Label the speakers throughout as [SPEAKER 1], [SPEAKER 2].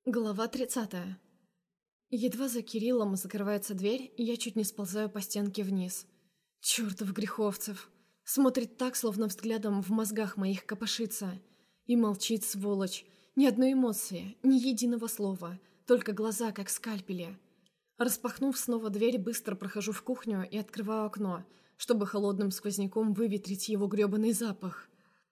[SPEAKER 1] Глава 30. Едва за Кириллом закрывается дверь, я чуть не сползаю по стенке вниз. Чёртов Греховцев. Смотрит так, словно взглядом в мозгах моих копошится. И молчит, сволочь. Ни одной эмоции, ни единого слова. Только глаза, как скальпели. Распахнув снова дверь, быстро прохожу в кухню и открываю окно, чтобы холодным сквозняком выветрить его грёбаный запах.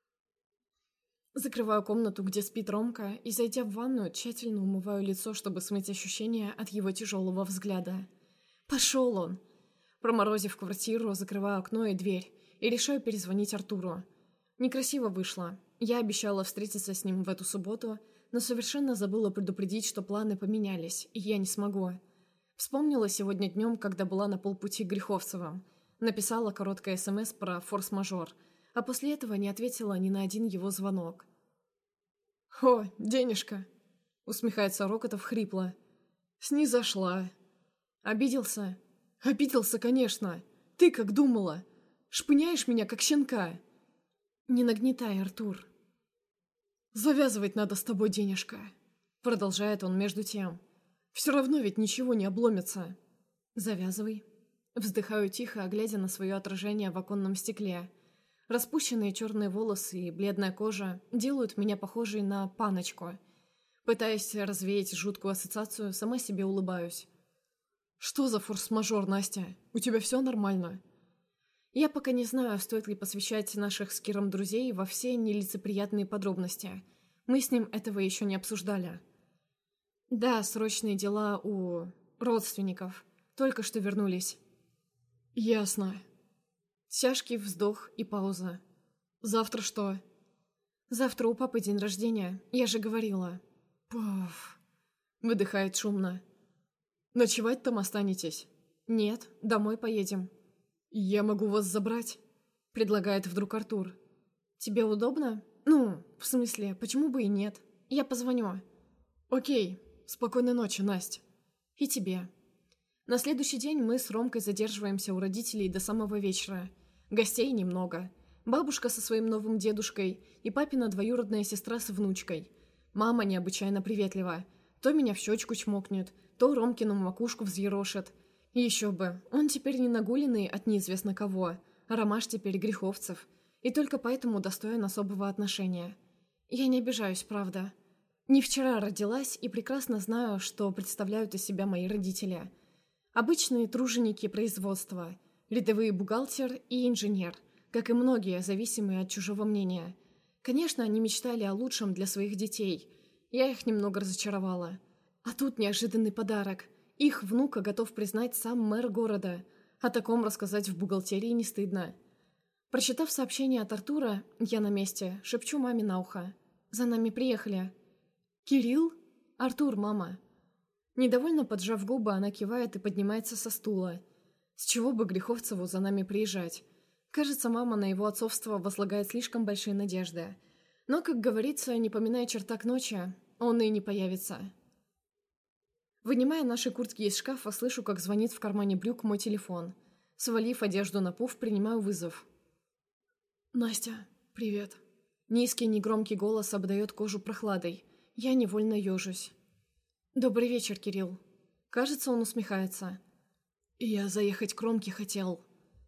[SPEAKER 1] Закрываю комнату, где спит Ромка, и, зайдя в ванную, тщательно умываю лицо, чтобы смыть ощущение от его тяжелого взгляда. Пошел он! Проморозив квартиру, закрываю окно и дверь, и решаю перезвонить Артуру. Некрасиво вышло. Я обещала встретиться с ним в эту субботу, но совершенно забыла предупредить, что планы поменялись, и я не смогу. Вспомнила сегодня днем, когда была на полпути к Греховцевым. Написала короткое СМС про форс-мажор, а после этого не ответила ни на один его звонок. «О, денежка!» — усмехается Рокотов хрипло. «Снизошла». «Обиделся?» «Обиделся, конечно. Ты как думала? Шпыняешь меня, как щенка». «Не нагнетай, Артур». «Завязывать надо с тобой, денежка», — продолжает он между тем. «Все равно ведь ничего не обломится». «Завязывай». Вздыхаю тихо, глядя на свое отражение в оконном стекле. Распущенные черные волосы и бледная кожа делают меня похожей на паночку. Пытаясь развеять жуткую ассоциацию, сама себе улыбаюсь. «Что за форс-мажор, Настя? У тебя все нормально?» Я пока не знаю, стоит ли посвящать наших с Киром друзей во все нелицеприятные подробности. Мы с ним этого еще не обсуждали. Да, срочные дела у родственников. Только что вернулись. «Ясно». Тяжкий вздох и пауза. «Завтра что?» «Завтра у папы день рождения, я же говорила». «Пф», — выдыхает шумно. «Ночевать там останетесь?» «Нет, домой поедем». «Я могу вас забрать?» — предлагает вдруг Артур. «Тебе удобно? Ну, в смысле, почему бы и нет? Я позвоню». «Окей, спокойной ночи, Настя». «И тебе». На следующий день мы с Ромкой задерживаемся у родителей до самого вечера. Гостей немного. Бабушка со своим новым дедушкой и папина двоюродная сестра с внучкой. Мама необычайно приветлива. То меня в щечку чмокнет, то Ромкину макушку взъерошит. И еще бы, он теперь не нагуленный от неизвестно кого, а ромаш теперь Греховцев. И только поэтому достоин особого отношения. Я не обижаюсь, правда. Не вчера родилась и прекрасно знаю, что представляют из себя мои родители. Обычные труженики производства, рядовые бухгалтер и инженер, как и многие, зависимые от чужого мнения. Конечно, они мечтали о лучшем для своих детей. Я их немного разочаровала. А тут неожиданный подарок. Их внука готов признать сам мэр города. О таком рассказать в бухгалтерии не стыдно. Прочитав сообщение от Артура, я на месте, шепчу маме на ухо. «За нами приехали». «Кирилл?» «Артур, мама». Недовольно поджав губы, она кивает и поднимается со стула. С чего бы Греховцеву за нами приезжать? Кажется, мама на его отцовство возлагает слишком большие надежды. Но, как говорится, не поминая черта к ночи, он и не появится. Вынимая наши куртки из шкафа, слышу, как звонит в кармане брюк мой телефон. Свалив одежду на пуф, принимаю вызов. «Настя, привет». Низкий, негромкий голос обдает кожу прохладой. Я невольно ежусь. «Добрый вечер, Кирилл». Кажется, он усмехается. «Я заехать к Ромке хотел».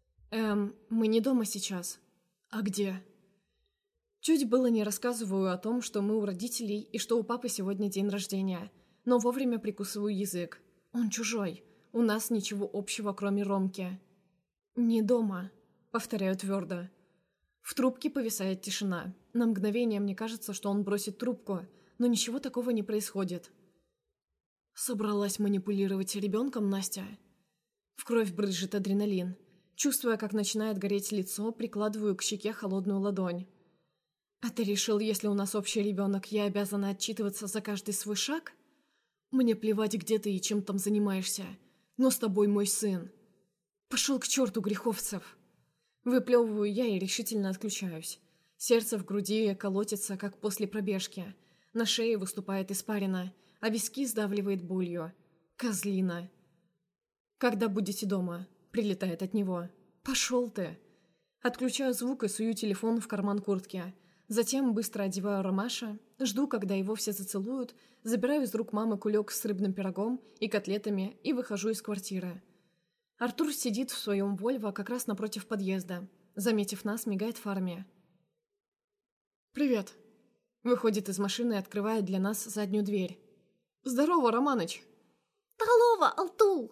[SPEAKER 1] Мы не дома сейчас». «А где?» Чуть было не рассказываю о том, что мы у родителей и что у папы сегодня день рождения, но вовремя прикусываю язык. Он чужой. У нас ничего общего, кроме Ромки. «Не дома», — повторяю твердо. В трубке повисает тишина. На мгновение мне кажется, что он бросит трубку, но ничего такого не происходит. «Собралась манипулировать ребенком, Настя?» В кровь брызжет адреналин. Чувствуя, как начинает гореть лицо, прикладываю к щеке холодную ладонь. «А ты решил, если у нас общий ребенок, я обязана отчитываться за каждый свой шаг? Мне плевать, где ты и чем там занимаешься, но с тобой мой сын. Пошел к черту, Греховцев!» Выплевываю я и решительно отключаюсь. Сердце в груди колотится, как после пробежки. На шее выступает испарина, а виски сдавливает болью. Козлина. «Когда будете дома?» — прилетает от него. «Пошел ты!» Отключаю звук и сую телефон в карман куртки. Затем быстро одеваю Ромаша, жду, когда его все зацелуют, забираю из рук мамы кулек с рыбным пирогом и котлетами и выхожу из квартиры. Артур сидит в своем Вольво как раз напротив подъезда. Заметив нас, мигает фарме. «Привет!» Выходит из машины и открывает для нас заднюю дверь. «Здорово, Романыч!»
[SPEAKER 2] «Здорово, Алтул!»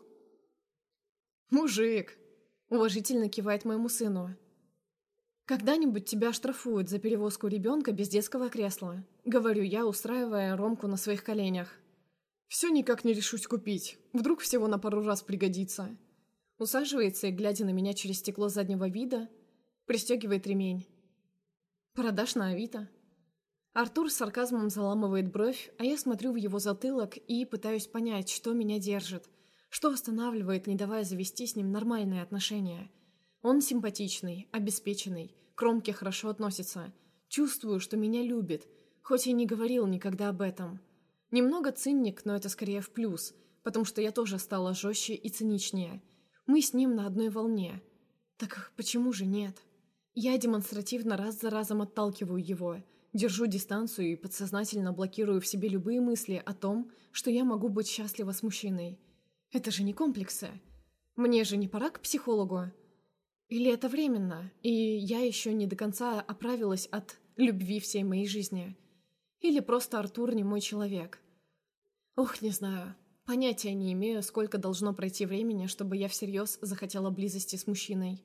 [SPEAKER 1] «Мужик!» Уважительно кивает моему сыну. «Когда-нибудь тебя оштрафуют за перевозку ребенка без детского кресла», говорю я, устраивая Ромку на своих коленях. «Все никак не решусь купить. Вдруг всего на пару раз пригодится». Усаживается и, глядя на меня через стекло заднего вида, пристегивает ремень. «Продашь на Авито?» Артур с сарказмом заламывает бровь, а я смотрю в его затылок и пытаюсь понять, что меня держит, что останавливает, не давая завести с ним нормальные отношения. Он симпатичный, обеспеченный, к Ромке хорошо относится. Чувствую, что меня любит, хоть и не говорил никогда об этом. Немного циник, но это скорее в плюс, потому что я тоже стала жестче и циничнее. Мы с ним на одной волне. Так почему же нет? Я демонстративно раз за разом отталкиваю его, держу дистанцию и подсознательно блокирую в себе любые мысли о том, что я могу быть счастлива с мужчиной. Это же не комплексы. Мне же не пора к психологу? Или это временно, и я еще не до конца оправилась от любви всей моей жизни? Или просто Артур не мой человек? Ох, не знаю. Понятия не имею, сколько должно пройти времени, чтобы я всерьез захотела близости с мужчиной.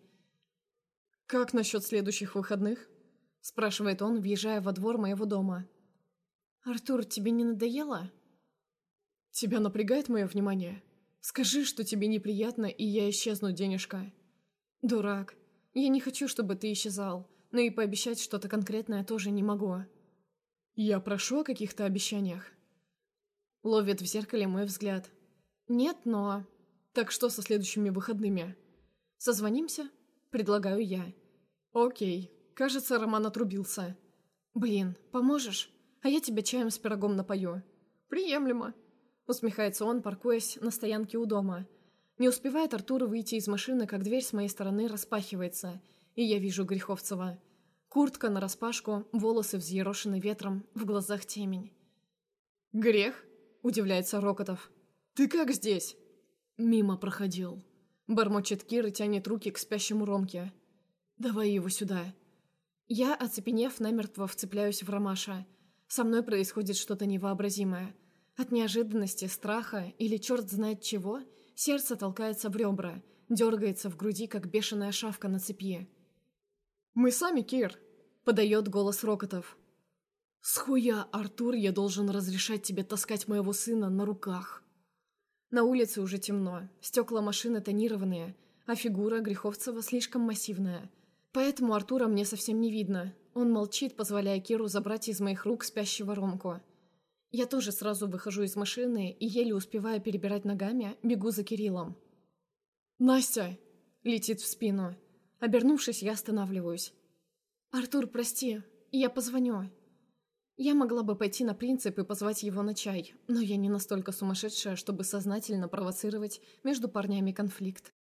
[SPEAKER 1] «Как насчет следующих выходных?» спрашивает он, въезжая во двор моего дома. «Артур, тебе не надоело?» «Тебя напрягает мое внимание? Скажи, что тебе неприятно, и я исчезну, денежка». «Дурак. Я не хочу, чтобы ты исчезал, но и пообещать что-то конкретное тоже не могу». «Я прошу о каких-то обещаниях». Ловит в зеркале мой взгляд. «Нет, но...» «Так что со следующими выходными?» «Созвонимся?» Предлагаю я. «Окей. Кажется, Роман отрубился». «Блин, поможешь? А я тебя чаем с пирогом напою». «Приемлемо», — усмехается он, паркуясь на стоянке у дома. Не успевает Артур выйти из машины, как дверь с моей стороны распахивается, и я вижу Греховцева. Куртка нараспашку, волосы взъерошены ветром, в глазах темень. «Грех?» — удивляется Рокотов. «Ты как здесь?» «Мимо проходил». Бормочет Кир и тянет руки к спящему Ромке. «Давай его сюда». Я, оцепенев, намертво вцепляюсь в Ромаша. Со мной происходит что-то невообразимое. От неожиданности, страха или черт знает чего, сердце толкается в ребра, дергается в груди, как бешеная шавка на цепи. «Мы сами, Кир!» — подает голос Рокотов. «Схуя, Артур, я должен разрешать тебе таскать моего сына на руках?» На улице уже темно, стекла машины тонированные, а фигура Греховцева слишком массивная. Поэтому Артура мне совсем не видно. Он молчит, позволяя Киру забрать из моих рук спящего Ромку. Я тоже сразу выхожу из машины и, еле успевая перебирать ногами, бегу за Кириллом. «Настя!» — летит в спину. Обернувшись, я останавливаюсь. «Артур, прости, я позвоню». Я могла бы пойти на принцип и позвать его на чай, но я не настолько сумасшедшая, чтобы сознательно провоцировать между парнями конфликт.